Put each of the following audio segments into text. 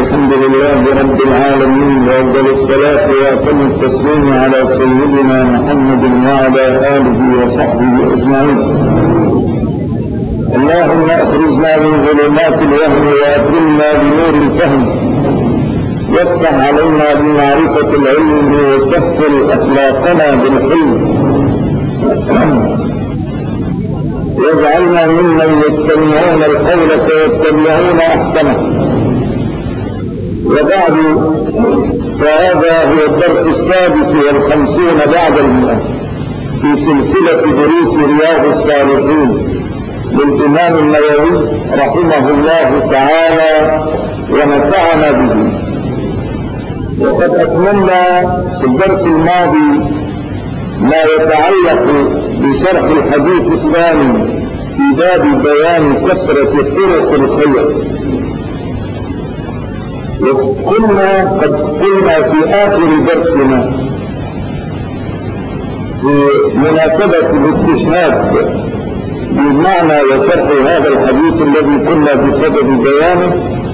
الحمد لله رب العالمين، وأفضل الصلاة وأتم التسليم على سيدنا محمد وعلى آله وصحبه أجمعين. اللهم أخرجنا من ظلمات الوهم وأكرمنا بنور الفهم، وافتح علينا بمعرفة العلم وسهل أخلاقنا بالحلم، واجعلنا ممن يستمعون القول فيتبعون أحسنه. وبعد، فهذا هو الدرس 56 بعد 100 في سلسلة دروس رياض الصالحين للإمام النووي رحمه الله تعالى ونفعنا به. وقد أكملنا في الدرس الماضي ما يتعلق بشرح الحديث الثاني في باب بيان كثرة طرق الخير. وكنا قد قلنا في آخر درسنا في مناسبة الاستشهاد بمعنى وشرح هذا الحديث الذي كنا بصدد بيانه،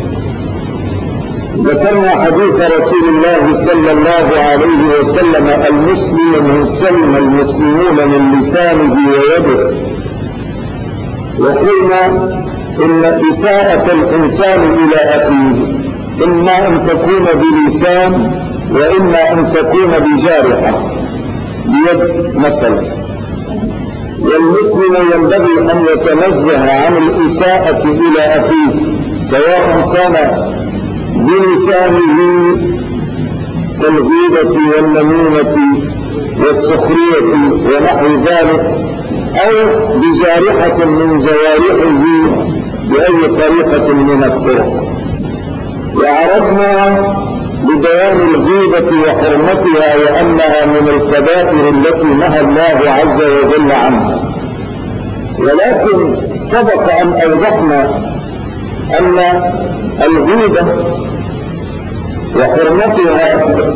ذكرنا حديث رسول الله صلى الله عليه وسلم: المسلم من سلم المسلمون من لسانه ويده. وقلنا إن إساءة الإنسان إلى أخيه إما أن تكون بلسان وإما أن تكون بجارحة بيد مثلا. والمسلم ينبغي أن يتنزه عن الإساءة إلى أخيه، سواء كان بلسانه كالغيبة والنميمة والسخرية ونحو ذلك، أو بجارحة من جوارحه بأي طريقة من الطرق. وعرضنا ببيان الغيبة وحرمتها وأنها من الكبائر التي نهى الله عز وجل عنها. ولكن سبق أن أوضحنا أن الغيبة وحرمتها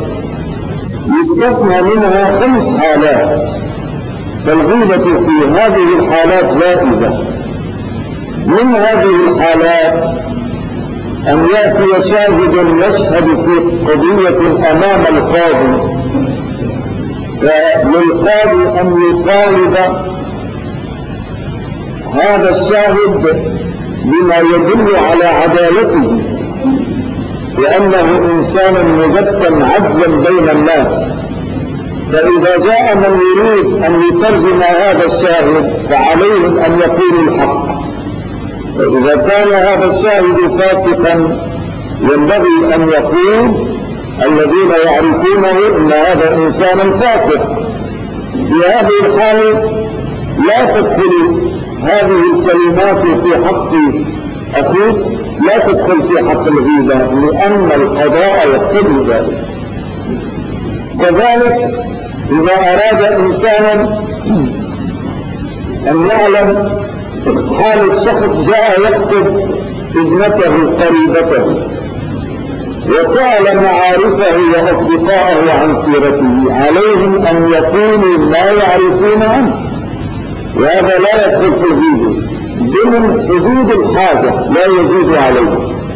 يستثنى منها 5 حالات، فالغيبة في هذه الحالات جائزة. من هذه الحالات أن يأتي شاهد يشهد في قضية أمام القاضي، فللقاضي أن يطالب هذا الشاهد بما يدل على عدالته، لأنه إنسان مزكى عدلا بين الناس. فإذا جاء من يريد أن يترجم هذا الشاهد فعليهم أن يقولوا الحق. فإذا كان هذا الشاهد فاسقا ينبغي أن يقول الذين يعرفونه إن هذا إنسان فاسق. في هذه الحالة لا تدخل هذه الكلمات في حق أخيك، لا تدخل في حق الغيبة، لأن القضاء يقتضي ذلك. كذلك إذا أراد إنسانا أن يعلم حالة شخص جاء يكتب ابنته قريبته وسأل معارفه وأصدقائه عن سيرته، عليهم أن يقولوا ما يعرفون عنه، وهذا لا يدخل في الغيبة ضمن حدود الحاجة، لا يزيد عليه،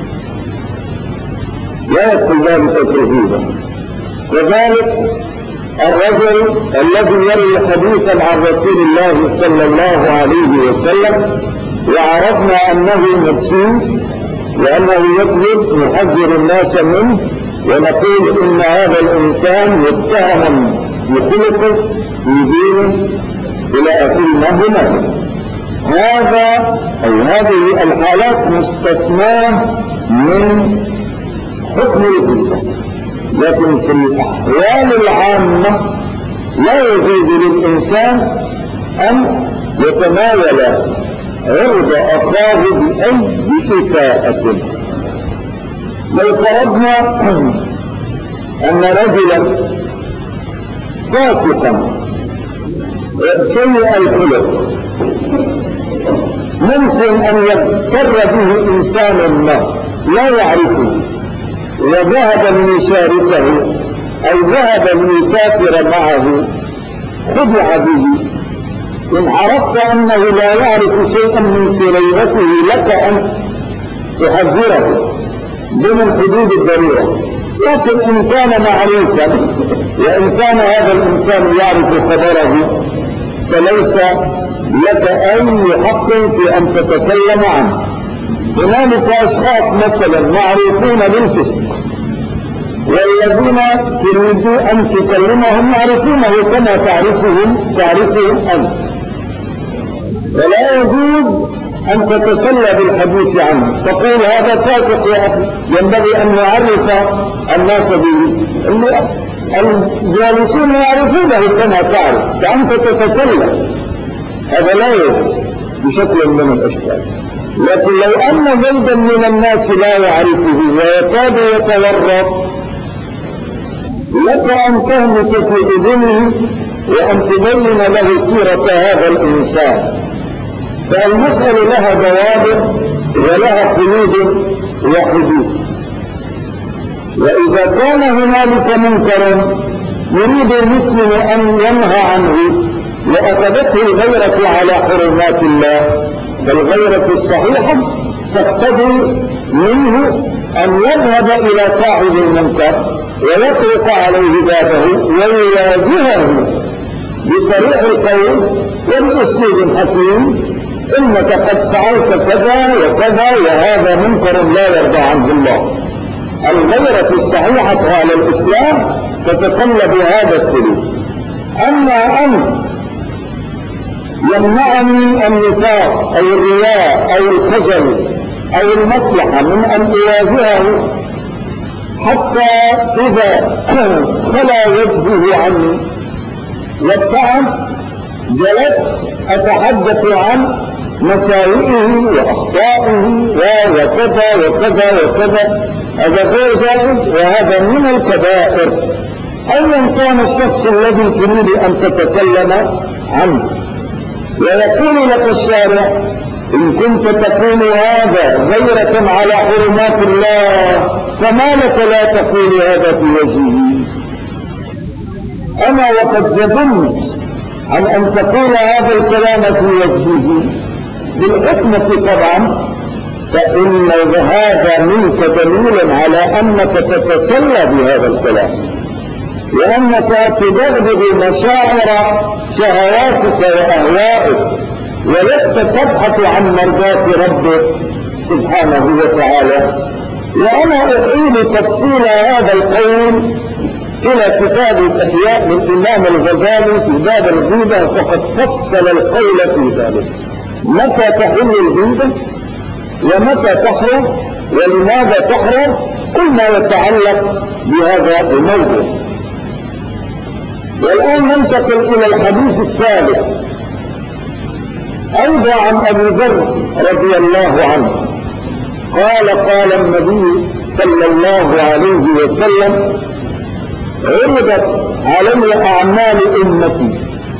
لا يدخل ذلك في الغيبة. كذلك الرجل الذي يروي حديثا عن رسول الله صلى الله عليه وسلم وعرفنا أنه مدسوس وأنه يطلب نحذر الناس منه ونقول إن هذا الإنسان متهم بخلقه في دينه إلى آخر ما هناك. هذا أو هذه الحالات مستثناة من حكم الغيبة، لكن في الأحوال العامة لا يجوز للإنسان أن يتناول عرض أخاه بأي إساءة. لو فرضنا أن رجلا فاسقا سيء الخلق ممكن أن يغتر به إنسان ما لا يعرفه وذهب ليشاركه أو ذهب ليسافر معه، خدع به. إن عرفت أنه لا يعرف شيئا من سريرته لك أن تحذره، ضمن حدود الضرورة. لكن إن كان معروفا وإن كان هذا الإنسان يعرف خبره فليس لك أي حق في أن تتكلم عنه. هنالك أشخاص مثلا معروفون بالفسق والذين تريد أن تكلمهم معروفونه كما تعرفهم أنت، فلا يجوز أن تتسلى بالحديث عنه تقول هذا فاسق يا أخي، ينبغي أن نعرف الناس به. الجالسون يعرفونه كما تعرف فأنت تتسلى، هذا لا يجوز بشكل من الأشكال. لكن لو أن زيدا من الناس لا يعرفه ويكاد يتورط لك أن تهمس في أذنه وأن تبين له سيرة هذا الإنسان، فالمسألة لها ضوابط ولها قيود وحدود. وإذا كان هنالك منكر يريد المسلم أن ينهى عنه وأخذته الغيرة على حرمات الله، فالغيرة الصحيحة تقتضي منه أن يذهب إلى صاحب المنكر ويطرق عليه بابه ويواجهه بطريق القول وبأسلوب حكيم: إنك قد فعلت كذا وكذا وهذا منكر لا يرضى عنه الله. الغيرة الصحيحة على الإسلام تتطلب هذا السلوك. أما أن يمنعني النفاق أو الرياء أو الخجل أو المصلحة من أن أواجهه حتى إذا خلا وجهه عني وابتعد جلست أتحدث عن مساوئه وأخطائه وكذا وكذا وكذا، هذا غير جائز وهذا من الكبائر أيا كان الشخص الذي تريد أن تتكلم عنه. ويقول لك الشارع: إن كنت تقول هذا غيرة على حرمات الله فما لك لا تقول هذا في وجهه؟ أما وقد زدمت عن أن تقول هذا الكلام في وجهه بالحكمة طبعا، فإن هذا منك دليل على أنك تتسلى بهذا الكلام وأنك تدغدغ مشاعر شهواتك وأهوائك ولست تبحث عن مرضاة ربك سبحانه وتعالى. وأنا أعيد تفصيل هذا القول إلى كتاب الإحياء للإمام الغزالي في باب الغيبة، فقد فصل القول في ذلك: متى تحل الغيبة ومتى تحرم ولماذا تحرم، كل ما يتعلق بهذا الموضوع. والآن ننتقل إلى الحديث الثالث أيضا عن أبي ذر رضي الله عنه قال: قال النبي صلى الله عليه وسلم: عرضت علي أعمال أمتي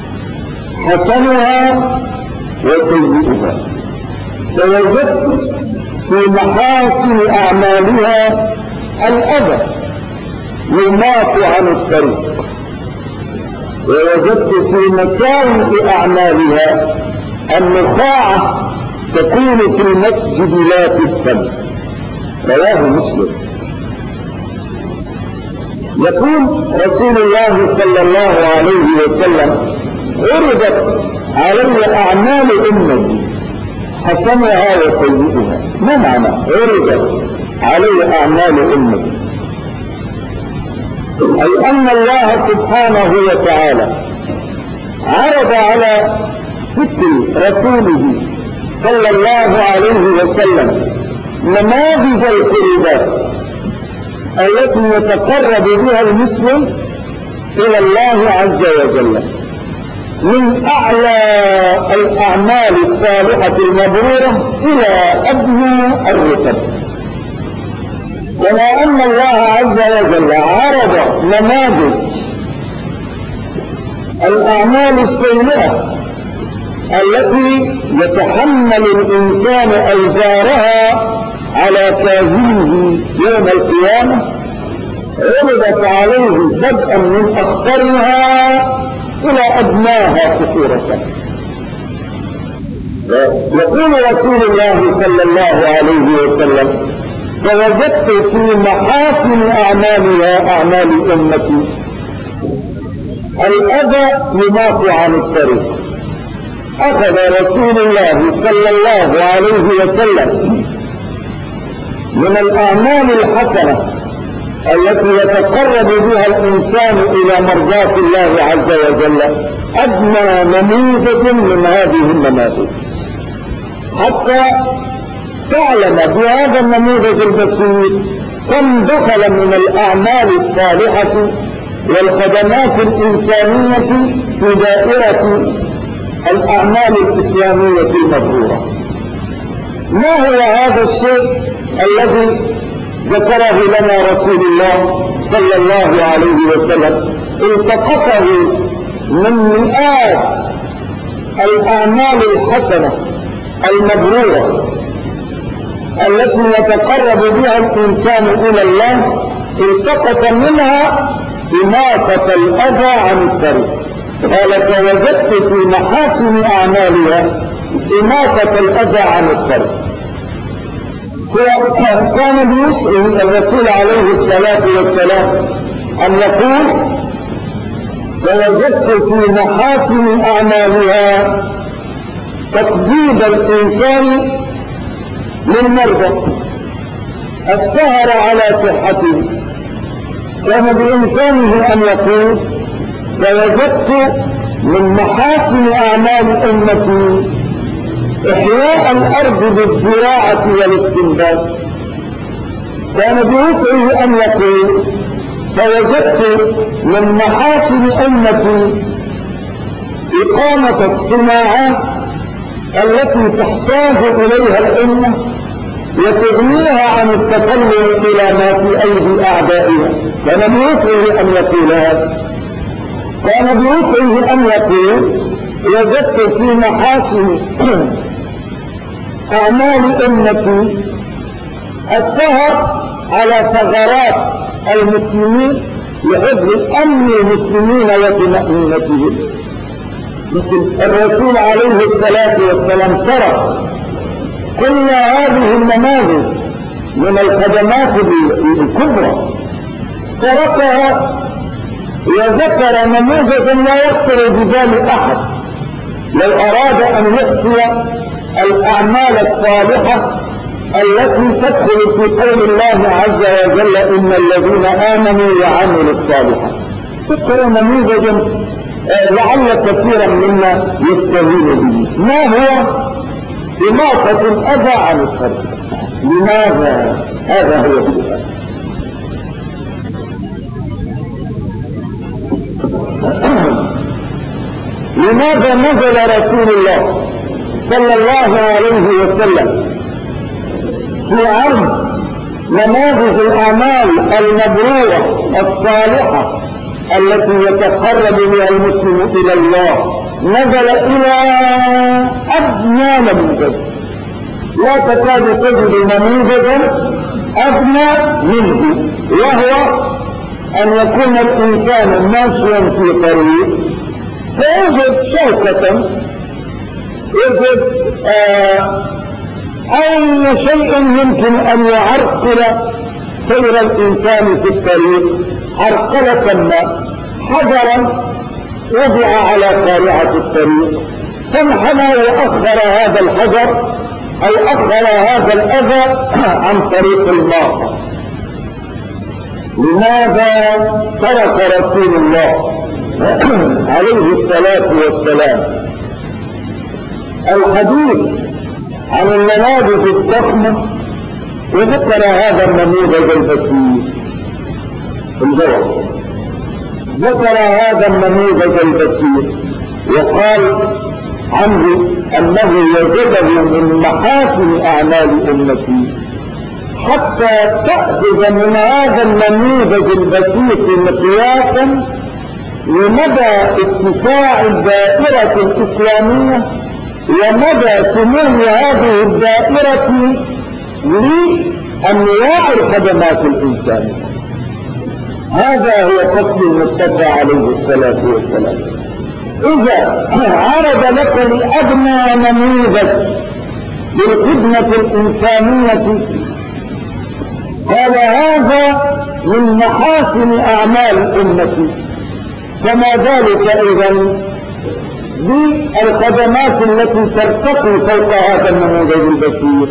حسنها وسيئها، فوجدت في محاسن أعمالها الأذى يماط عن الطريق، ووجدت في مساوئ أعمالها النخاعة تكون في المسجد لا تدفن. رواه مسلم. يقول رسول الله صلى الله عليه وسلم: عرضت علي أعمال أمتي حسنها وسيئها. ما معنى عرضت علي أعمال أمتي؟ أي أن الله سبحانه وتعالى عرض على فكر رسوله صلى الله عليه وسلم نماذج القربات التي يتقرب بها المسلم إلى الله عز وجل، من أعلى الأعمال الصالحة المبرورة إلى أدنى الرتب. كما أن الله عز وجل عرض نماذج الأعمال السيئة التي يتحمل الإنسان أوزارها على كاهله يوم القيامة، عرضت عليه بدءا من أخطرها إلى أدناها خطورة. يقول رسول الله صلى الله عليه وسلم: فوجدت في محاسن أعمالها أعمال أمتي الأذى يماط عن الطريق. أخذ رسول الله صلى الله عليه وسلم من الأعمال الحسنة التي يتقرب بها الإنسان إلى مرضاة الله عز وجل أدنى نموذج من هذه النماذج، حتى تعلم بهذا النموذج البسيط كم دخل من الأعمال الصالحة والخدمات الإنسانية في دائرة الأعمال الإسلامية المبرورة. ما هو هذا الشيء الذي ذكره لنا رسول الله صلى الله عليه وسلم؟ التقطه من مئات الأعمال الحسنة المبرورة التي يتقرب بها الإنسان إلى الله، التقط منها إماطة الأذى عن الطريق. قال فوجدت في محاسن أعمالها إماطة الأذى عن الطريق. كان بيسأل الرسول عليه الصلاة والسلام أن يقول فوجدت في محاسن أعمالها تقديد الإنسان للمرضى، السهر على صحته. كان بإمكانه أن يقول فوجدت من محاسن أعمال أمتي إحياء الأرض بالزراعة والاستنبات. كان بوسعه أن يقول فوجدت من محاسن أمتي إقامة الصناعات التي تحتاج إليها الأمة وتغنيها عن التطلع إلى ما في أيدي أعدائها. كان بوسعه أن يقول هذا. كان بوسعه أن يقول وجدت في محاسن أعمال أمتي السهر على ثغرات المسلمين لحفظ أمن المسلمين وطمأنينتهم. لكن الرسول عليه الصلاة والسلام ترك كل هذه النماذج من الخدمات الكبرى، تركها وذكر نموذجا لا يخطر ببال أحد لو أراد أن يحصي الأعمال الصالحة التي تدخل في قول الله عز وجل إن الذين آمنوا وعملوا الصالحات. ذكر نموذجا لعل كثيرا منا يستهين به. ما هو إماطة الأذى عن الطريق؟ لماذا؟ هذا هو السؤال. لماذا نزل رسول الله صلى الله عليه وسلم في عرض نماذج الأعمال المبرورة الصالحة التي يتقرب بها المسلم إلى الله؟ نزل إلى أدنى نموذج، لا تكاد تجد نموذجا أدنى منه، وهو أن يكون الإنسان ماشيا في طريق فيجد شوكة، يجد أي شيء يمكن أن يعرقل سير الإنسان في الطريق عرقلة ما، حجرا وضع على قارعة الطريق فانحنى وأخر هذا الحجر أو أخر هذا الأذى عن طريق الماء. لماذا ترك رسول الله عليه الصلاة والسلام الحديث عن النماذج الضخمة وذكر هذا النموذج البسيط؟ الجواب ذكر هذا النموذج البسيط وقال عنه أنه وجده من محاسن أعمال أمتي، حتى تأخذ من هذا النموذج البسيط مقياسا لمدى اتساع الدائرة الإسلامية ومدى سمو هذه الدائرة لأنواع الخدمات الإنسانية. هذا هو قصد المصطفى عليه الصلاة والسلام. إذا عرض لك لأدنى نموذج للخدمة الإنسانية قال هذا من محاسن أعمال أمتي، فما ذلك إذن بالخدمات التي ترتقي فوق هذا النموذج البشير.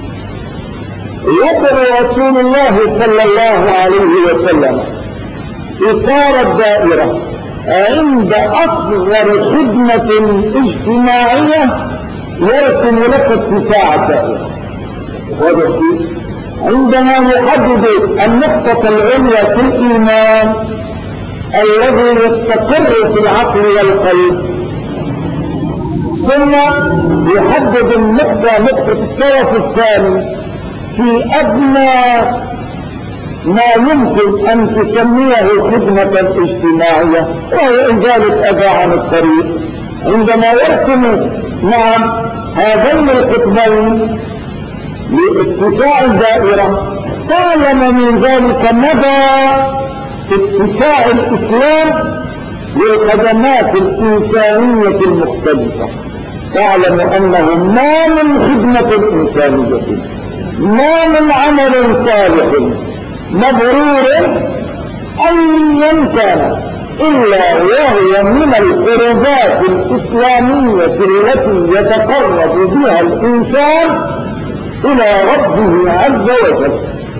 يضع رسول الله صلى الله عليه وسلم إطار الدائرة عند أصغر خدمة اجتماعية يرسم لك اتساع الدائرة. عندما يحدد النقطة العليا في الإيمان الذي يستقر في العقل والقلب، ثم يحدد نقطة الطرف الثاني في أدنى ما يمكن أن تسميه خدمة اجتماعية، وهي إزالة أذى عن الطريق. عندما يرسم مع هذين القطبين لاتساع الدائرة تعلم من ذلك مدى اتساع الإسلام للخدمات الإنسانية المختلفة. تعلم أنه ما من خدمة إنسانية، ما من عمل صالح مبرور أيا كان إلا وهي من القربات الإسلامية التي يتقرب بها الإنسان إلى ربه عز وجل.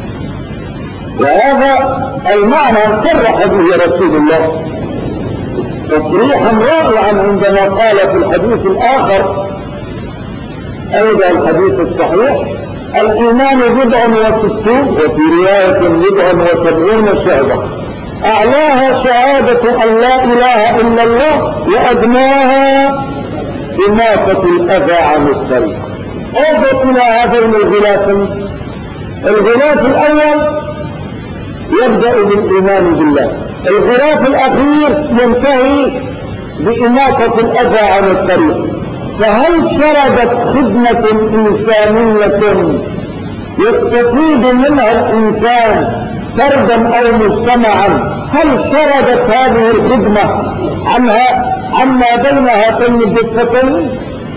وهذا المعنى صرح به رسول الله تصريحا رائعا عندما قال في الحديث الآخر أيضا الحديث الصحيح: الإيمان 69 وفي رواية 79 شعبة، أعلاها شهادة أن لا إله إلا الله وأدناها إماتة الأذى عن الطريق. أضف إلى هذين الغلافين. الغلاف الأول يبدأ بالإيمان بالله، الغلاف الأخير ينتهي بإماتة الأذى عن الطريق. فهل شردت خدمة إنسانية يستفيد منها الإنسان فردا أو مجتمعا، هل شردت هذه الخدمة عما بين هاتين الدفتين؟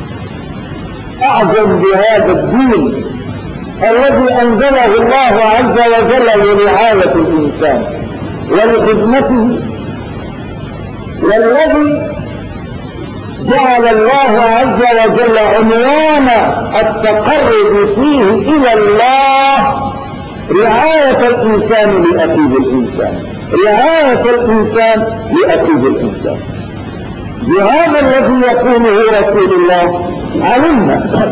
أعظم بهذا الدين الذي أنزله الله عز وجل لرعاية الإنسان ولخدمته، والذي جعل الله عز وجل عنوان التقرب فيه إلى الله رعاية الإنسان لأخيه الإنسان، رعاية الإنسان لأخيه الإنسان. بهذا الذي يقوله رسول الله علمنا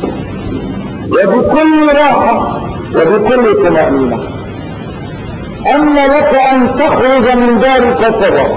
وبكل راحة وبكل طمأنينة أن لك أن تخرج من دارك سبب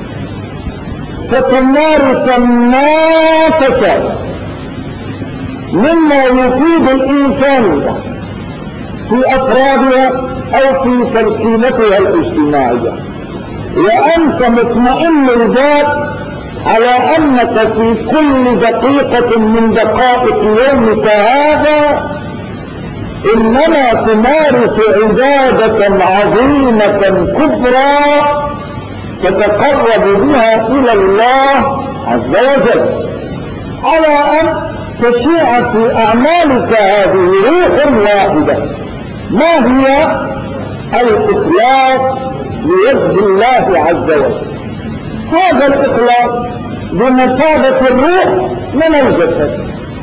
فتمارس ما تشاء مما يفيد الإنسانية في أفرادها أو في تركيبتها الاجتماعية، وأنت مطمئن البال على أنك في كل دقيقة من دقائق يومك هذا إنما تمارس عبادة عظيمة كبرى تتقرب بها إلى الله عز وجل، على أن تشيع في أعمالك هذه روح واحدة، ما هي الإخلاص لوجه الله عز وجل. هذا الإخلاص بمثابة الروح من الجسد.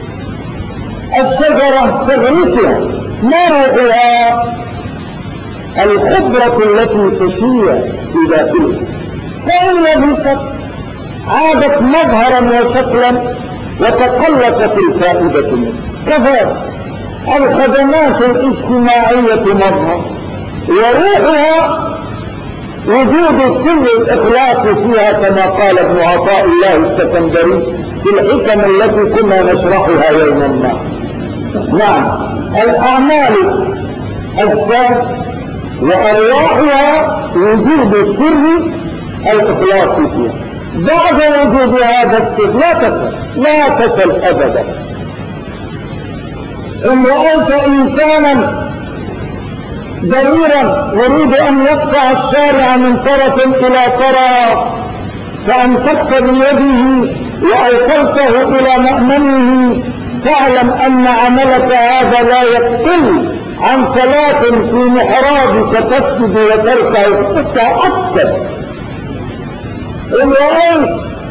الشجرة تغرسها، ما روحها؟ الخضرة التي تشيع في داخلها، فإن لبست عادت مظهرا وشكلا وتقلصت الفائدة منه. كذلك الخدمات الاجتماعية مظهر، وروحها وجود سر الإخلاص فيها، كما قال ابن عطاء الله السكندري في الحكم التي كنا نشرحها يوما ما. نعم، الأعمال أجساد وأرواحها وجود سر الإخلاص فيها. بعد وجود هذا السر لا تسل أبدا. إن رأيت إنسانا ضريرا يريد أن يقطع الشارع من طرف إلى طرف فأمسكت بيده وأوصلته إلى مأمنه، فاعلم أن عملك هذا لا يقل عن صلاة في محرابك تسجد وتركع تتأكد إن رأيت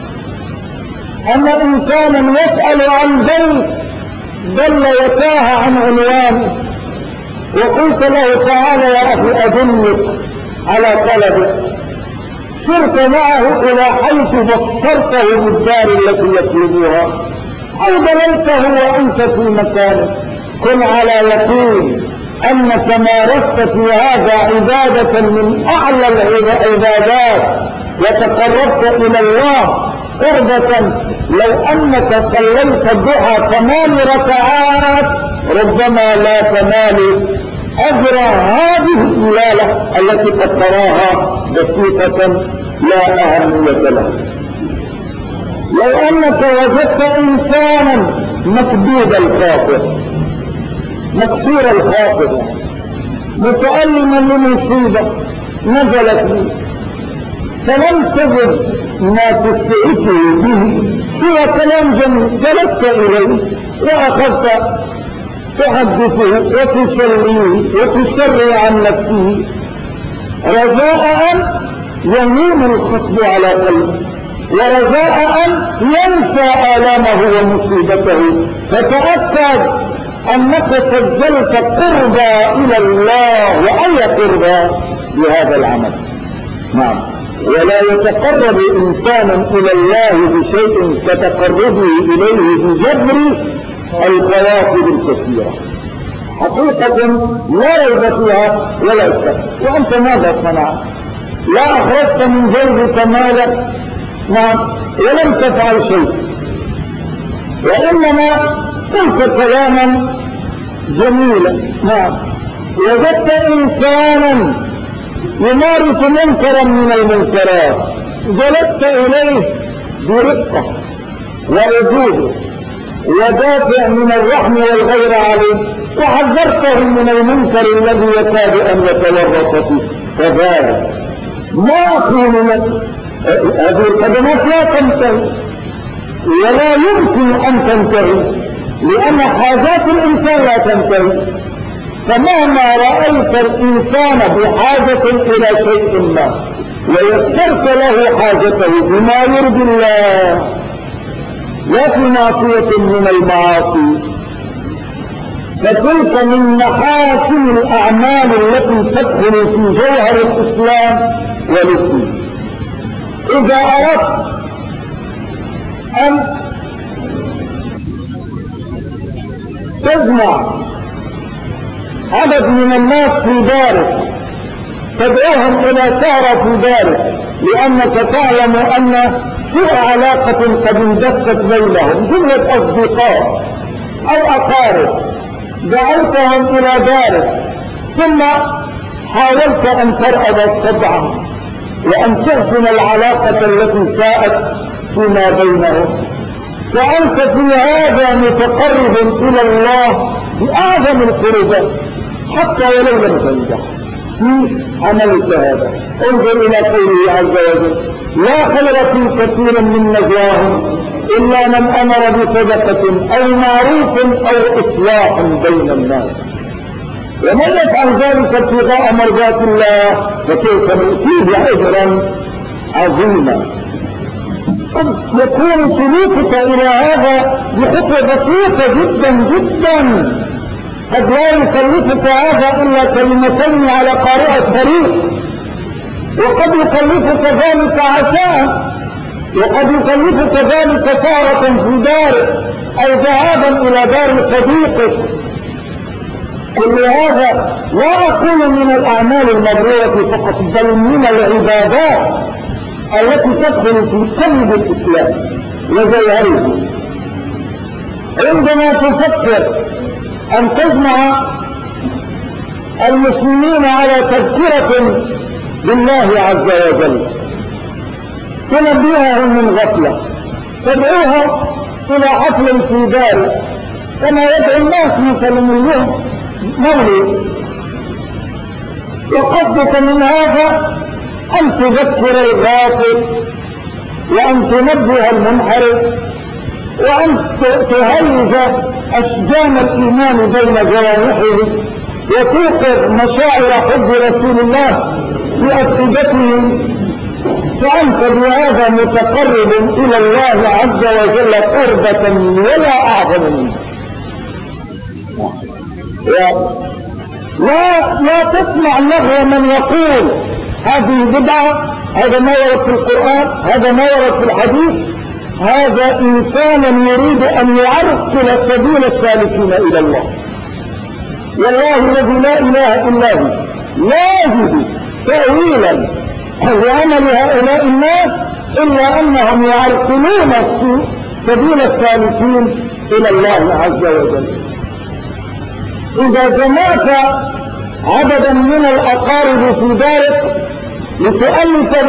أن إنسانا يسأل عن بيت ضل وتاه عن عنوانه وقلت له تعالى يا أخي أدلك على طلبه، سرت معه إلى حيث بصرته بالدار التي يطلبها أو دللته وأنت في مكانه، كن على يقين أنك مارست في هذا عبادة من أعلى العبادات وتقربت إلى الله قربة. لو أنك صليت الضحى 8 ركعات ربما لا تنال أجر هذه الليلة التي قد تراها بسيطة لا أهمية لها. لو أنك وجدت إنسانا مكبوب الخاطر مكسور الخاطر متألما لمصيبة نزلت به فلم تجد ما تسعفه به سوى كلام جميل، جلست إليه وأخذت تحدثه وتسليه وتسري عن نفسه رجاء أن يهون الخطب على قلبه ورجاء أن ينسى آلامه ومصيبته، فتأكد أنك سجلت قربا إلى الله وأي قربا بهذا العمل. نعم، ولا يتقرب إنسان إلى الله بشيء كتقربه إليه بجبر الخواطر الكثيرة، حقيقة لا ريب فيها ولا شك. وأنت ماذا صنعت؟ لا أخرجت من جيبك مالا، نعم، ولم تفعل شيء، وإنما قلت كلاما جميلا. نعم، وجدت إنسانا يمارس منكرا من المنكرات جلست إليه برقة وعجوبه ودافع من الرحم والغير عليه وحذرته من المنكر الذي يكاد أن يتورط فيه. كذلك ما أقول لك هذه الخدمات لا تنتهي ولا يمكن أن تنتهي لأن حاجات الإنسان لا تنتهي، فمهما رأيت الإنسان بحاجة إلى شيء ما ويسرت له حاجته بما يرضي الله لا في معصية من المعاصي، فتلك من محاسن الأعمال التي تدخل في جوهر الإسلام والدين. إذا أردت أن تجمع عدد من الناس في دارك تدعوهم إلى سهرة في دارك لأنك تعلم أن سوء علاقة قد اندست بينهم، جملة أصدقاء أو أقارب، دعوتهم إلى دارك ثم حاولت أن ترأب صدعهم وأن تحسن العلاقة التي ساءت فيما بينهم، فأنت في هذا متقرب إلى الله بأعظم القربات حتى ولو لم تنجح في عملك هذا. انظر إلى قوله عز وجل: لا خير في كثير من نجواهم إلا من أمر بصدقة أو معروف أو إصلاح بين الناس، ومن يفعل ذلك ابتغاء مرضات الله فسوف نؤتيه أجرا عظيما. يكون سلوكك إلى هذا بخطوة بسيطة جدا جدا، قد لا يكلفك هذا إلا كلمتين على قارئ الطريق، وقد يكلفك ذلك عشاء، وقد يكلفك ذلك سهرة في دارك أو ذهابا إلى دار صديقك. كل هذا لا أقول من الأعمال المبرورة فقط، بل من العبادات التي تدخل في قلب الإسلام وجوهره. عندما تفكر أن تجمع المسلمين على تذكرة بالله عز وجل، تنبههم من غفلة، تدعوهم إلى حفل في دار كما يدعو الناس مثلا اليوم مولد، وقصدك من هذا أن تذكر الغافل وأن تنبه المنحرف وأن تهيج أشجان الإيمان بين جوانحه وتوقظ مشاعر حب رسول الله في أفئدتهم، فأنت بهذا متقرب إلى الله عز وجل قربة ولا أعظم منه. لا تسمع له من يقول هذه بدعة، هذا ما ورد في القرآن، هذا ما ورد في الحديث. هذا إنسان يريد أن يعرقل سبيل السالكين إلى الله. والله الذي لا إله إلا هو لا يجد تأويلا لعمل هؤلاء الناس إلا أنهم يعرقلون سبيل السالكين إلى الله عز وجل. إذا جمعت عددا من الأقارب في دارك لتؤلف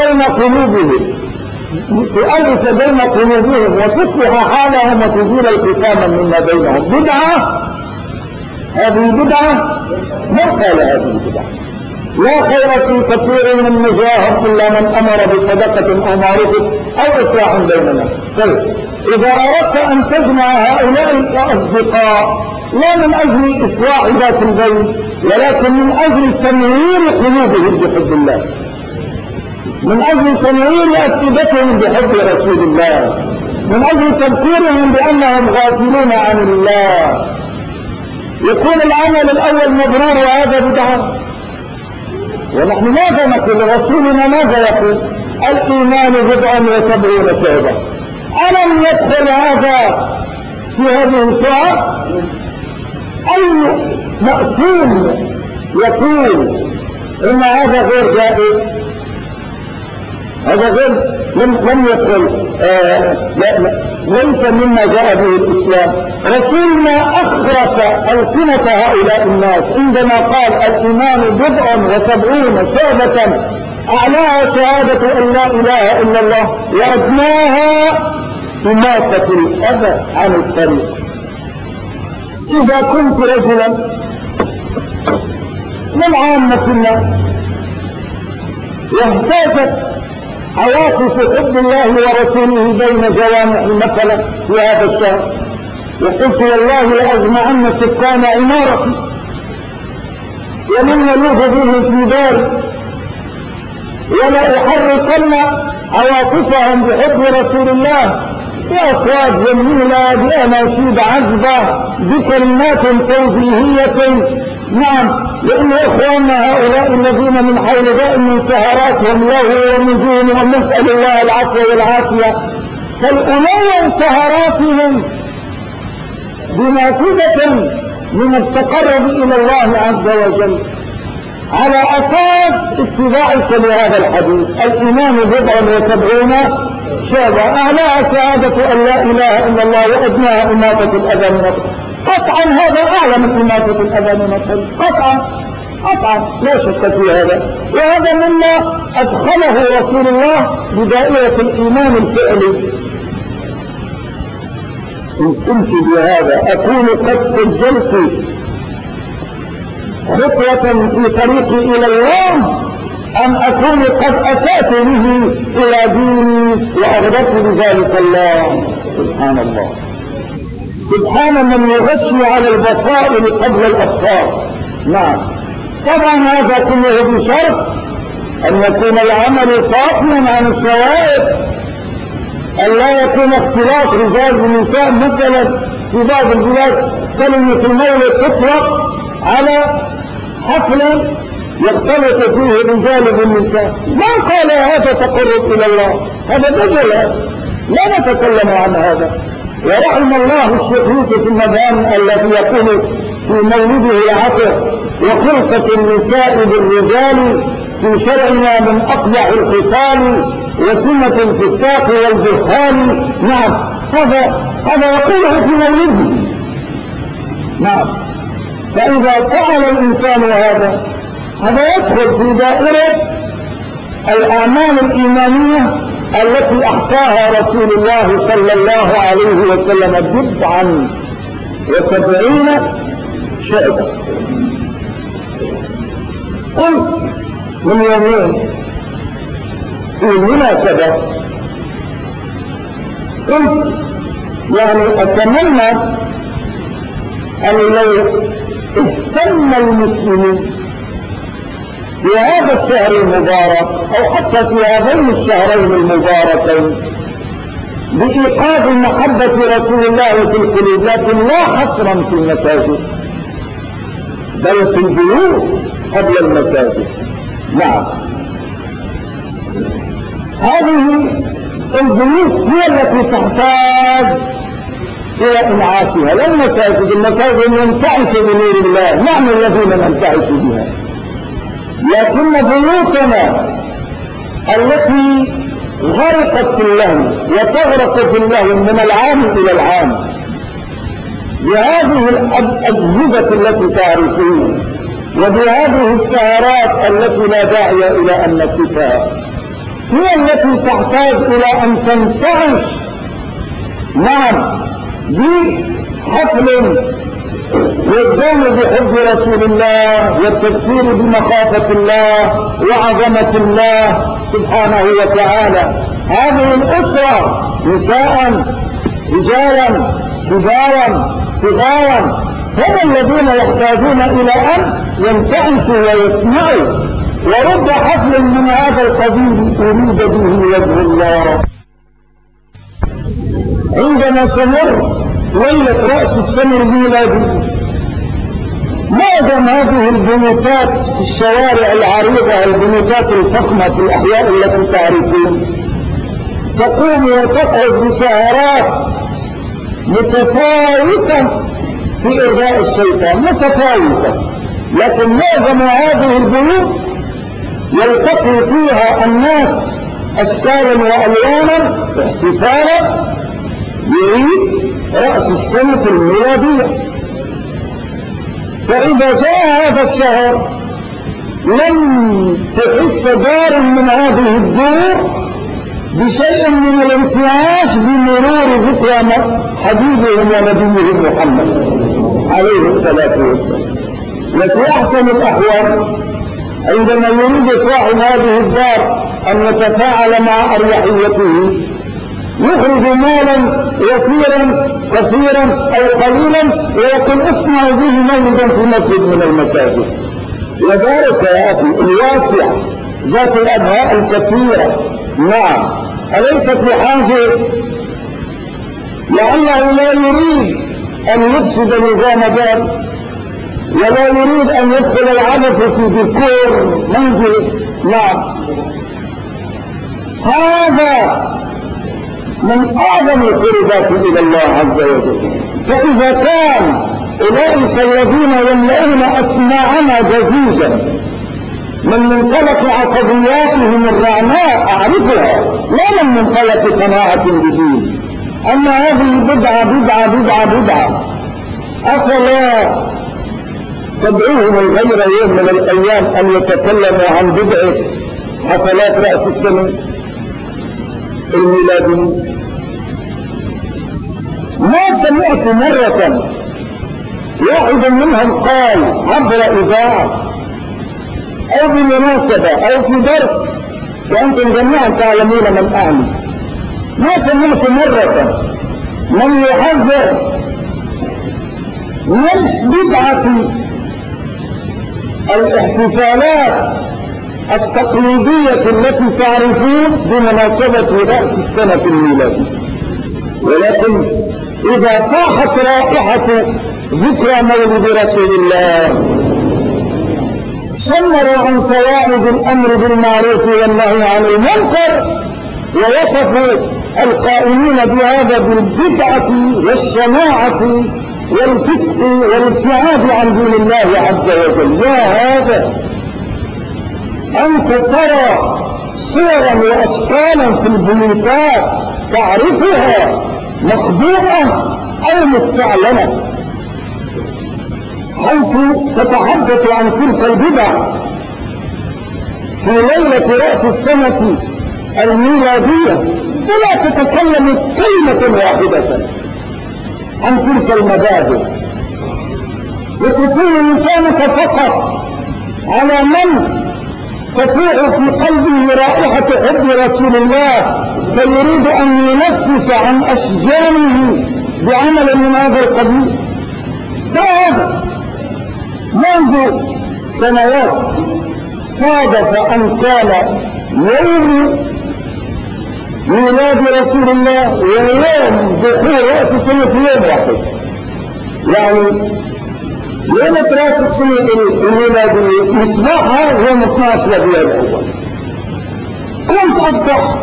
بين قلوبهم وتصلح حالهم وتزيل الخصام مما بينهم، بدعة؟ هذه بدعة؟ ما قال هذه بدعة. لا خير في كثير من نجاهم إلا من أمر بصدقة أو معروف أو إصلاح بين الناس. طيب، إذا أردت أن تجمع هؤلاء الأصدقاء لا من أجل إصلاح ذات البين، ولكن من أجل تنوير قلوبهم بحب الله، من أجل تنوير أفئدتهم بحب رسول الله، من أجل تذكيرهم بأنهم غافلون عن الله، يكون العمل الأول مبرور وهذا بدعة. ونحن ماذا نقول؟ رسولنا ماذا يقول؟ الإيمان 70 شعبة. ألم يدخل هذا في هذه الساعة؟ أي مأثوم يقول إن هذا غير جائز؟ هذا غير لم يدخل، ليس مما جاء به الإسلام. رسولنا أخرس ألسنة هؤلاء الناس عندما قال الإيمان 70 شعبة، أعلاها شهادة أن لا إله إلا الله وأدناها إماتة الأذى عن الطريق. إذا كنت رجلا من عامة الناس واحتاجت عواطف حب الله ورسوله بين جوامع المثل في هذا الشهر، وقلت والله لأجمعن سكان عمارتي ومن يلوذ به في داري ولا أحرقن عواطفهم بحب رسول الله بأصوات جميلة بأناشيد عذبة بكلمات توجيهية. نعم، لأن إخواننا هؤلاء الذين من حول دائما سهراتهم له ونجوم ونسأل الله العفو والعافية، فالأولى سهراتهم بنافذة من التقرب إلى الله عز وجل على أساس اتباعك لهذا الحديث. الإيمان 70 شعبة، أعلاها شهادة أن لا إله إلا الله وأدناها إماتة الأذى من الطريق. قطعا هذا أعلى من إماتة الأذى من الطريق، قطعا لا شك في هذا. وهذا مما أدخله رسول الله بدائرة الإيمان الفعلي. إن كنت بهذا أكون قد سجلت خطوة في طريقي إلى الله، أم أكون قد أسأت به إلى ديني وأغضبت بذلك الله؟ سبحان الله، سبحان من يغشي على البصائر قبل الأبصار. نعم، طبعا هذا كله بشرط أن يكون العمل صافيا عن الشوائب، أن لا يكون اختلاط رجال بالنساء. مثلا في بعض البلاد كلمة المولد تطلق على حفل يختلط فيه الرجال بالنساء. من قال هذا تقرب إلى الله؟ هذا دجل، لا نتكلم عن هذا. ورحم الله الشيخ يوسف المدان الذي يقول في مولده العطر وخلقة النساء بالرجال في شرعنا من أقبح الخصال وسنة في الساق والجهال. نعم، هذا يقوله في مولده. نعم، فإذا فعل الإنسان هذا يدخل في دائرة الأعمال الإيمانية التي أحصاها رسول الله صلى الله عليه وسلم 70 شعبة. قلت من يومين في مناسبة، قلت يعني أتمنى أن لو اهتم المسلمون في هذا الشهر المبارك أو حتى في هذين الشهرين المباركين بإيقاظ محبة رسول الله في القلوب، لكن لا حصرا في المساجد بل في البيوت قبل المساجد. نعم، هذه البيوت هي التي تحتاج إلى إنعاشها، لا المساجد. المساجد ننتعش بنور الله، نحن الذين ننتعش بها، لكن بيوتنا التي غرقت في اللهو وتغرق في اللهو من العام إلى العام بهذه الأجهزة التي تعرفون وبهذه السهرات التي لا داعي إلى أن نصفها، هي التي تحتاج إلى أن تنتعش. نعم، بحفل يقوم بحب رسول الله والتذكير بمخافة الله وعظمة الله سبحانه وتعالى. هذه الأسرة نساء رجالا كبارا صغارا هم الذين يحتاجون إلى أن ينتعشوا ويسمعوا، ورب حفل من هذا القبيل أريد به وجه الله. عندما تمر ليلة رأس السنة الميلادي معظم هذه البنوتات في الشوارع العريضة، البنوتات الفخمة في الأحياء التي تعرفون، تقوم وتقعد بسهرات متفاوتة في إرضاء الشيطان، متفاوتة، لكن معظم هذه البيوت يلتقي فيها الناس أشكالا وألوانا احتفالا بعيد رأس السنة الميلادية. فإذا جاء هذا الشهر لم تحس دار من هذه الدور بشيء من الانتعاش بمرور ذكرى حبيبهم ونبيهم محمد عليه الصلاة والسلام. وفي أحسن الأحوال عندما يريد صاحب هذه الدار أن يتفاعل مع أريحيته يخرج مالا وفيرا كثيرا أو قليلا ويقول اصنعوا به مولدا في مسجد من المساجد. وذلك يا أخي الواسع ذات الأبهاء الكثيرة، نعم، أليس في حاجة؟ لعله لا يريد أن يفسد نظام دار ولا يريد أن يدخل العبث في ديكور منزل. نعم، هذا من أعظم القربات إلى الله عز وجل. فإذا كان أولئك الذين يملؤون أسماعنا جزيزا من منطلق عصبياتهم الرعناء أعرفها، لا من منطلق قناعة بدين، أما هذه بدعة بدعة بدعة بدعة، أفلا تدعوهم الغير يوم من الأيام أن يتكلموا عن بدعة حفلات رأس السنة الميلادي؟ ما سمعت مرة واحد منهم قال عبر إذاعة أو بمناسبة أو في درس، وأنتم جميعا تعلمون من أعني، ما سمعت مرة من يحذر من بدعة الاحتفالات التقليدية التي تعرفون بمناسبة رأس السنة الميلادي. ولكن إذا طاحت رائحة ذكرى مولد رسول الله شمروا عن صوائب الأمر بالمعروف والنهي عن المنكر ووصفوا القائمين بهذا بالبدعة والشناعة والفسق والابتعاد عن دين الله عز وجل. يا هذا أنت ترى صورا وأشكالا في البيوتات تعرفها مخبوءة أو مستعلنة، حيث تتحدث عن تلك البدع في ليلة رأس السنة الميلادية ولا تتكلم كلمة واحدة عن تلك المبادئ، وتكون لسانك فقط على من تفيع في قلبه رائحة حب رسول الله فيريد أن ينفس عن أشجانه بعمل من هذا القبيل. هذا منذ سنوات صادف أن كان يوم ميلاد رسول الله ويوم دخول رأس السنة في يوم واحد. يعني ليلة رأس السنة الميلادية مصباحها يوم 12 ربيع الأول. كنت أفتح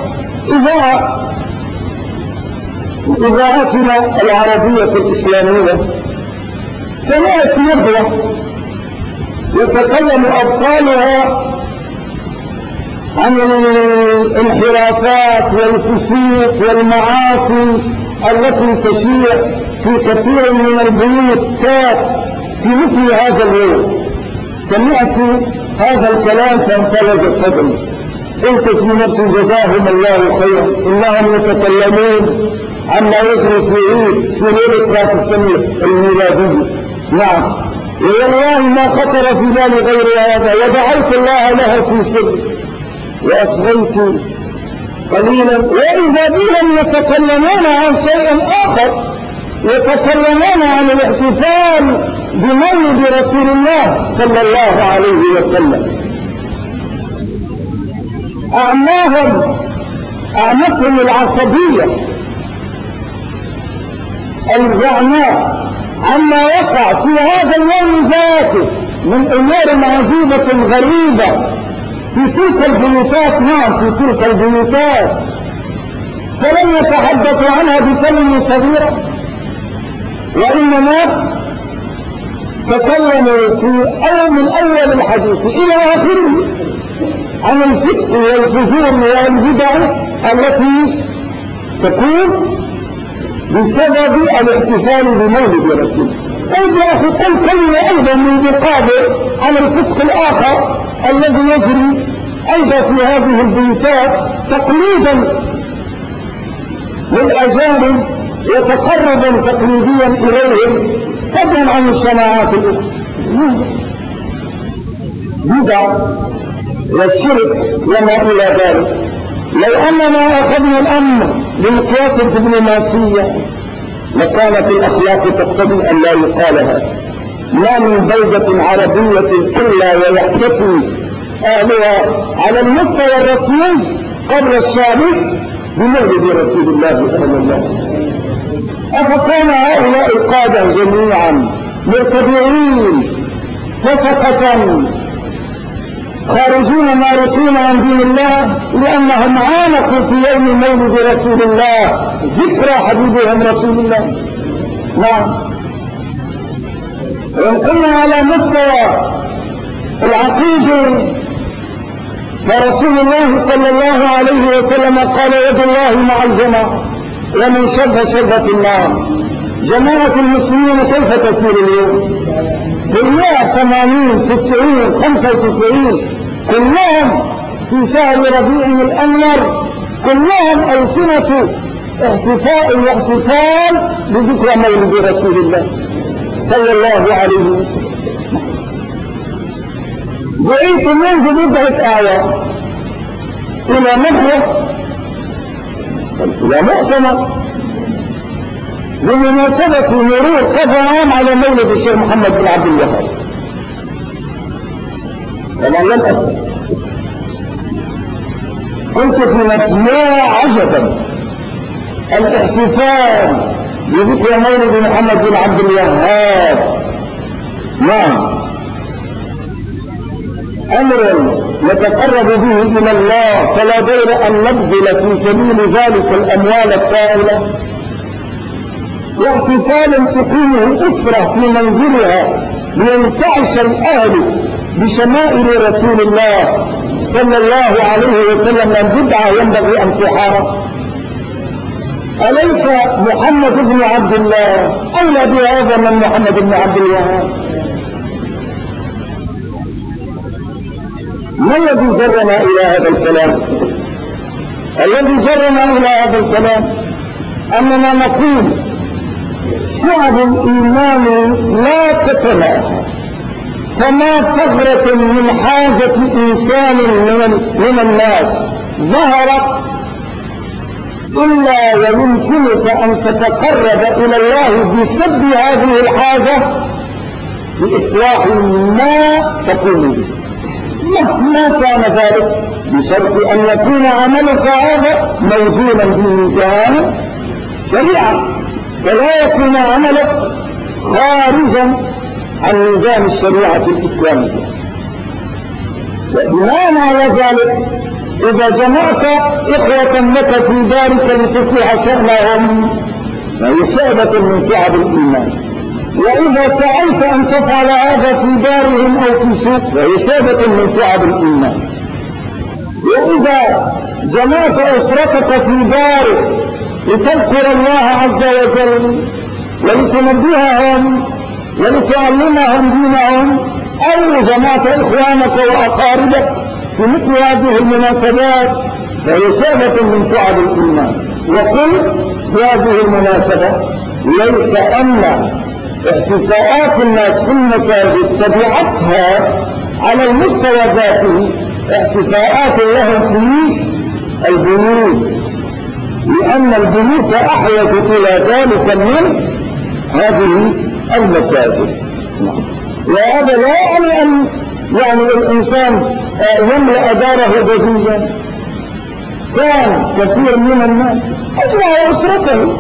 إذاعتنا العربية الإسلامية، سمعت ندوة يتكلم أبطالها عن الانحرافات والفسوق والمعاصي التي تشيع في كثير من البيوت في مثل هذا اليوم. سمعت هذا الكلام فانفلج صدري، قلت في نفسي جزاهم الله خيرا، انهم يتكلمون عما يجري في عيد في ليله راس السنه الميلاديه. نعم، والله ما خطر في بالي غير هذا، ودعوت الله له في سر واصغيت قليلا، واذا بهم يتكلمون عن شيء اخر، يتكلمون عن الاحتفال بمولد رسول الله صلى الله عليه وسلم. أعمتهم العصبية الزعماء عما وقع في هذا اليوم ذاته من أمور عجيبة غريبة في تلك البيوتات. نعم، في تلك البيوتات، فلم يتحدثوا عنها بكلمة صغيرة، وإنما تكلموا من أول الحديث إلى آخره عن الفسق والفجور والبدع التي تكون بسبب الاحتفال بمولد رسول. طيب يا أخي، قل كلمة أيضا من مقابل عن الفسق الآخر الذي يجري أيضا في هذه البيوتات تقليدا للأجانب وتقربا تقليديا إليهم فضلا عن الصناعات الأخرى. بدع والشرك وما إلى ذلك. لو أننا أخذنا الأمر بمقياس الدبلوماسية لكانت الأخلاق تقتضي أن لا يقال هذا. ما من بلدة عربية إلا ويحتفي أهلها على المستوى الرسمي قبل الشارع بمولد رسول الله صلى الله عليه وسلم. أفكان هؤلاء القادة جميعا مرتدعين فسقة خارجين مارقين عن دين الله لأنهم عانقوا في يوم مولد رسول الله ذكرى حبيبهم رسول الله. نعم، وإن قلنا على مستوى العقيدة فرسول الله صلى الله عليه وسلم قال يد الله مع الجماعة ومن شب في النار. جماعة المسلمين كيف تسير اليوم؟ بالمئة 80 90 95 كلهم في شهر ربيع الأنور، كلهم ألسنة احتفاء واحتفال بذكرى مولد رسول الله صلى الله عليه وسلم. جئت منذ بضعة آيات إلى مؤتمر بمناسبة مرور كذا عام على مولد الشيخ محمد بن عبد الوهاب، وما لم أفهم. قلت في نفسي يا عجبا، الاحتفال بذكرى مولد محمد بن عبد الوهاب نعم أمر نتقرب به إلى الله، فلا ضير أن نبذل في سبيل ذلك الأموال الطائلة، واحتفال تقيمه الأسرة في منزلها لينتعش الأهل بشمائل رسول الله صلى الله عليه وسلم. البدعة ينبغي أن تحارب. أليس محمد بن عبد الله أولى بهذا من محمد بن عبد الوهاب؟ ما الذي جرنا إلى هذا الكلام؟ الذي جرنا إلى هذا الكلام أننا نقول شعب الإيمان لا تتناهى، فما ثغرة من حاجة إنسان من الناس ظهرت إلا ويمكنك أن تتقرب إلى الله بسد هذه الحاجة بإصلاح ما تقوم به مهما كان ذلك، بشرط أن يكون عملك هذا موزونا بميزان شريعة، فلا يكون عملك خارجا عن ميزان الشريعة الإسلامية. بناء على ذلك إذا جمعت إخوة لك في دارك لتصلح شأنهم فهي شعبة من شعب الإيمان، وإذا سعيت أن تفعل هذا في دارهم أو في سوق فهي شعبة من شعب الإيمان. وإذا جمعت أسرتك في دارك لتذكر الله عز وجل ولتنبههم ولتعلمهم دينهم، أو جمعت إخوانك وأقاربك في مثل هذه المناسبات فهي شعبة من شعب الإيمان. وقل بهذه المناسبة ليس أن احتفاءات الناس في المساجد تبعتها على المستوى ذاته احتفاءات لهم في البيوت، لأن البيوت أحوج إلى ذلك من هذه المساجد. وهذا لا يعني أن الإنسان يملأ داره بزيجا. كان كثير من الناس أجمع أسرته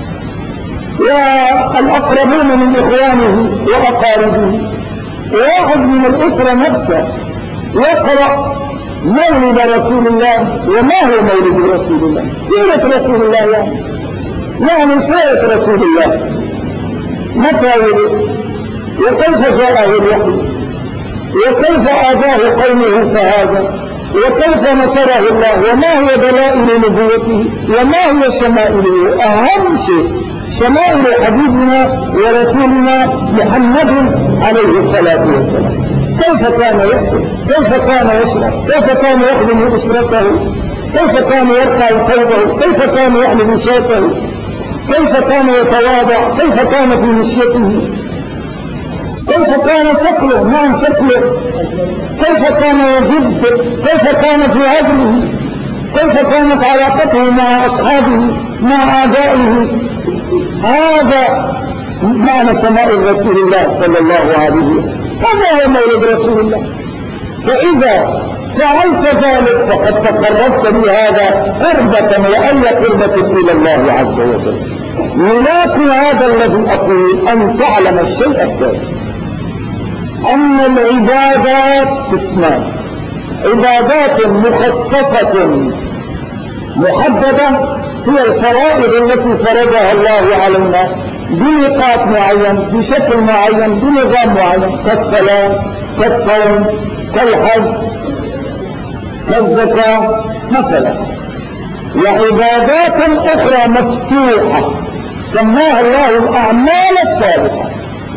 والأقربون من إخوانه وأقاربه، واحد من الأسرة نفسه يقرأ مولد رسول الله. وما هو مولد رسول الله؟ سيرة رسول الله، يعني سيرة رسول الله، متى ولد وكيف جاءه الوحي وكيف آذاه قومه فهذا وكيف نصره الله وما هي دلائل نبوته وما هي شمائله. أهم شيء شمائل حبيبنا ورسولنا محمد عليه الصلاة والسلام، كيف كان يحكم، كيف كان يشرب، كيف كان يخدم أسرته، كيف كان يرفع قلبه، كيف كان يحمل شاته، كيف كان يتواضع، كيف كان في مشيته، كيف كان شكله، نعم شكله، كيف كان يجد، كيف كان في عزله، كيف كانت علاقته مع أصحابه مع أعدائه. هذا معنى شمائل رسول الله صلى الله عليه وسلم، هذا هو مولد رسول الله. فإذا فعلت ذلك فقد تقربت بهذا قربة وأي قربة إلى الله عز وجل. ملاك هذا الذي أقول أن تعلم الشيء الثاني، أن العبادات قسمان: عبادات مخصصة محددة هي الفرائض التي فرضها الله علينا بميقات معين بشكل معين بنظام معين، كالصلاة كالصوم كالحج كالزكاة مثلا. وعبادات أخرى مفتوحة سماها الله الأعمال الصالحة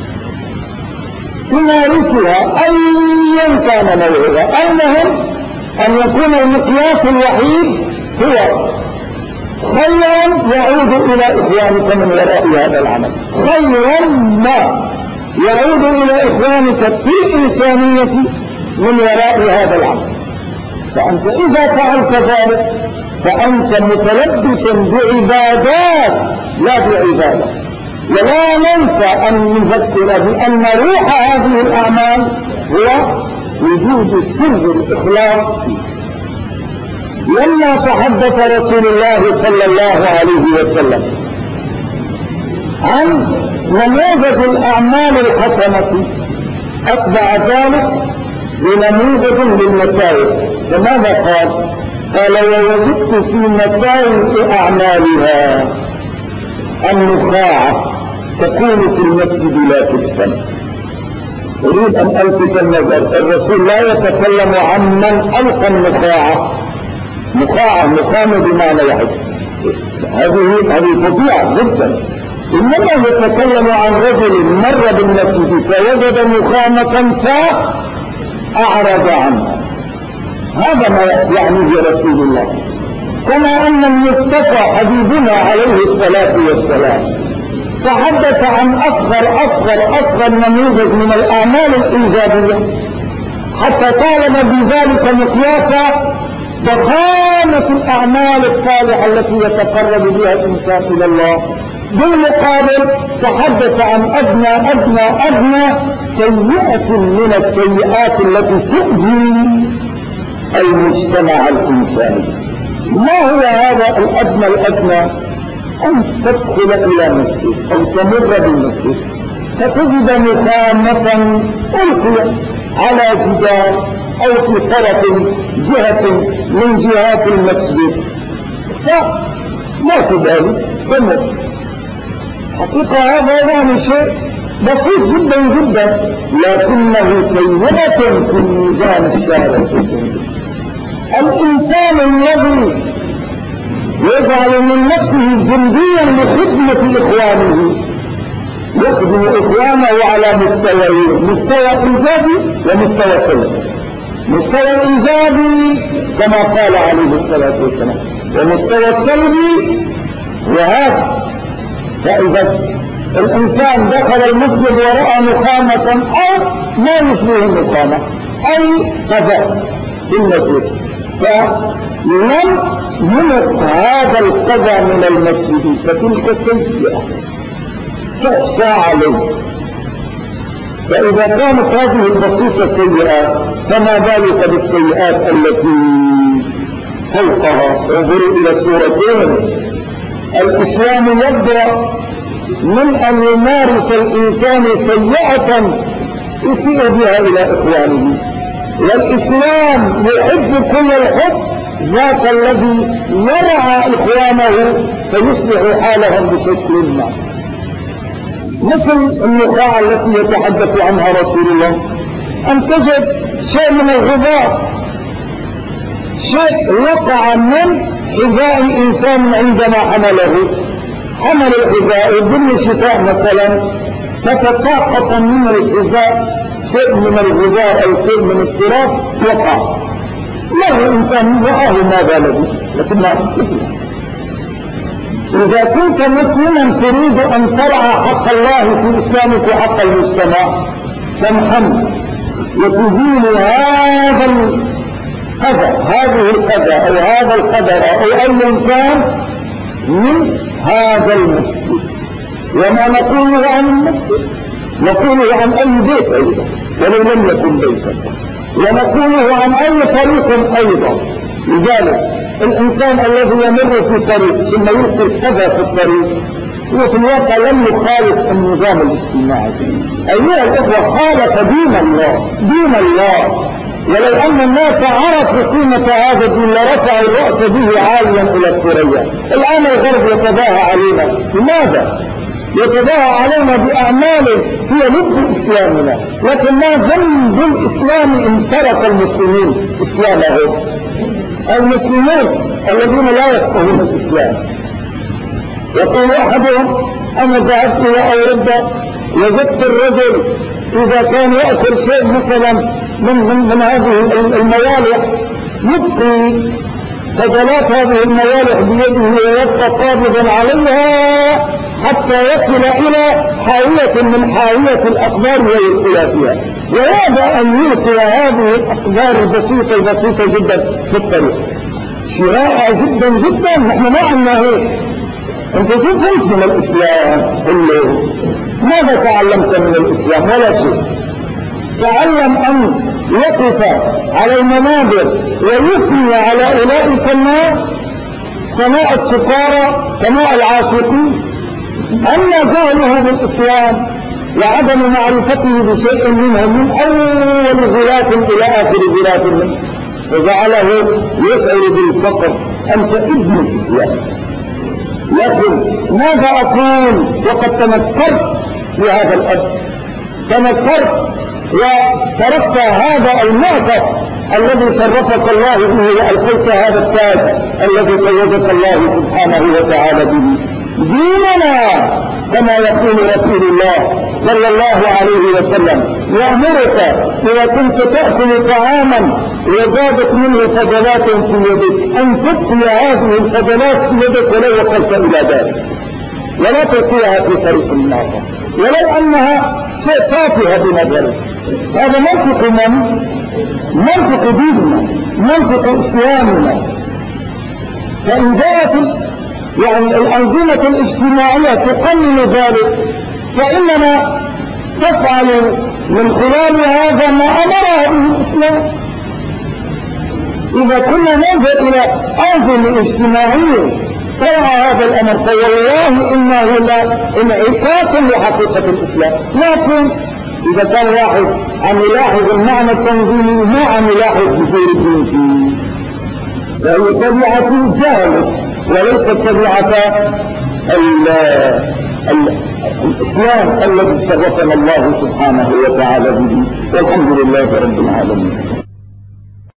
تمارسها أيا كان نوعها. المهم أن يكون المقياس الوحيد هو خيرا يعود إلى إخوانك من وراء هذا العمل، خيرا ما يعود إلى إخوانك في الإنسانية من وراء هذا العمل. فأنت إذا فعلت ذلك فأنت متلبس بعبادات لا بعبادة. ولا ننسى أن نذكر بأن روح هذه الأعمال هو وجود سر الإخلاص فيه. لما تحدث رسول الله صلى الله عليه وسلم عن نموذج الأعمال الحسنة أتبع ذلك بنموذج للمسائل. فماذا قال؟ قال: ووجدت في مسائل أعمالها النخاعة تكون في المسجد لا تدفن. أريد أن ألفت النظر، الرسول لا يتكلم عن من ألقى النخاعة، مخامة بمعنى واحد، هذه فظيعة جدا، إنما يتكلم عن رجل مر بالمسجد فوجد مخامة فأعرض عنها. هذا ما يعنيه رسول الله. كما أن المصطفى حبيبنا عليه الصلاة والسلام تحدث عن أصغر نموذج من الأعمال الإيجابية حتى تعلم بذلك مقياس ضخامة الأعمال الصالحة التي يتقرب بها الإنسان إلى الله. بالمقابل تحدث عن أدنى سيئة من السيئات التي تؤذي المجتمع الإنساني. ما هو هذا الأدنى؟ أن تدخل إلى مسجد أو تمر بالمسجد فتجد مخامة ألقيت على جدار أو في طرف جهة من جهات المسجد، فلا تبالي تمر. حقيقة هذا يعني شيء بسيط جدا لكنه سيئة في الميزان الشارع. الإنسان الذي يجعل من نفسه جنديا لخدمة إخوانه يخدم إخوانه على مستويين: مستوى إيجابي ومستوى سلبي. مستوى إيجابي كما قال عليه الصلاة والسلام، ومستوى السلبي وهذا. فإذا الإنسان دخل المسجد ورأى مخامة أو ما يشبه المخامة أي قذى في المسجد، فلم ينق هذا القذى من المسجد فتلك سيئة تحصى عليه. فإذا كانت هذه البسيطة سيئة فما بالك بالسيئات التي فوقها؟ انظروا إلى سورتين. الإسلام يبرأ من أن يمارس الإنسان سيئة يسيء بها إلى إخوانه، والإسلام يحب كل الحب ذاك الذي يرعى إخوانه فيصلح حالهم بشكل ما. مثل النخاع التي يتحدث عنها رسول الله، أن تجد شيء من الغبار، شيء وقع من حذاء الإنسان عندما حمل الحذاء بالشتاء مثلا، فتساقط من الحذاء شيء من الغبار أو شيء من التراب وقع له إنسان رآه ماذا له، لكن ما أفكره. إذا كنت مسلما تريد أن ترعى حق الله في إسلامك وحق المجتمع فانحن وتزيل هذا القدر، هذه القدر أو هذا القدر أو أي كان من هذا المسجد. وما نقوله عن المسجد نقوله عن أي بيت أيضا ولو لم يكن بيتا، ونقوله عن أي طريق أيضا. لذلك الإنسان الذي يمر في طريق ثم يلقي كذا في الطريق هو في الواقع لم يخالف النظام الاجتماعي. أيها الأخوة، خالف دين الله. ولو أن الناس عرفوا قيمة هذا الدين لرفعوا الرأس به عاليا إلى الثريا. الآن الغرب يتباهى علينا. لماذا؟ يتباهى علينا بأعمال هي ضد إسلامنا، لكن ما ذنب الإسلام إن ترك المسلمين إسلامهم؟ المسلمون الذين لا يفقهون الإسلام. يقول أحدهم: أنا ذهبت إلى أوروبا وجدت الرجل إذا كان يأكل شيء مثلا من هذه الموالح يبقي فضلات هذه الموالح بيده ويبقى قابضا عليها حتى يصل إلى حاوية من حاوية الأقدار ويلقيها فيها، وهذا أن يلقي هذه الأقدار البسيطة جدا في الطريق. شراء جدا نحن ما عندنا هيك. انت شو فهمت من الإسلام كله؟ ماذا تعلمت من الإسلام؟ ولا شيء. تعلم أن يقف على المنابر ويثني على أولئك الناس سماء السكارى سماء العاشقين. أما جهله بالإسلام وعدم معرفته بشيء منه من أول غلاف إلى آخر غلاف منه وجعله يشعر بالفقر. أنت ابن الإسلام. لكن ماذا أقول وقد تنكرت في هذا الأب؟ تنكرت وتركت هذا المعطف الذي شرفك الله به وألقيت هذا التاج الذي توجك الله سبحانه وتعالى به. ديننا كما يقول رسول الله صلى الله عليه وسلم يأمرك إذا كنت تأكل طعاما وزادت منه فضلات في يدك أن تبقي هذه الفضلات في يدك ولو وصلت إلى ذلك، ولا تلقيها في طريق النار ولو أنها شيء تافه بنظرك. هذا منطق ديننا، منطق إسلامنا. فإن جاءت يعني الأنظمة الاجتماعية تقنن ذلك، فإننا تفعل من خلال هذا ما أمرها به الإسلام. إذا كنا ننظر إلى أنظمة اجتماعية ترعى هذا الأمر فوالله إنه لا انعكاس لحقيقة الإسلام. لكن إذا كان واحد عم يلاحظ المعنى التنظيمي ما عم يلاحظ دخول الدين فيه، فهي طبيعة الجهل وليست طبيعة الإسلام الذي شرفنا الله سبحانه وتعالى به، والحمد لله رب العالمين.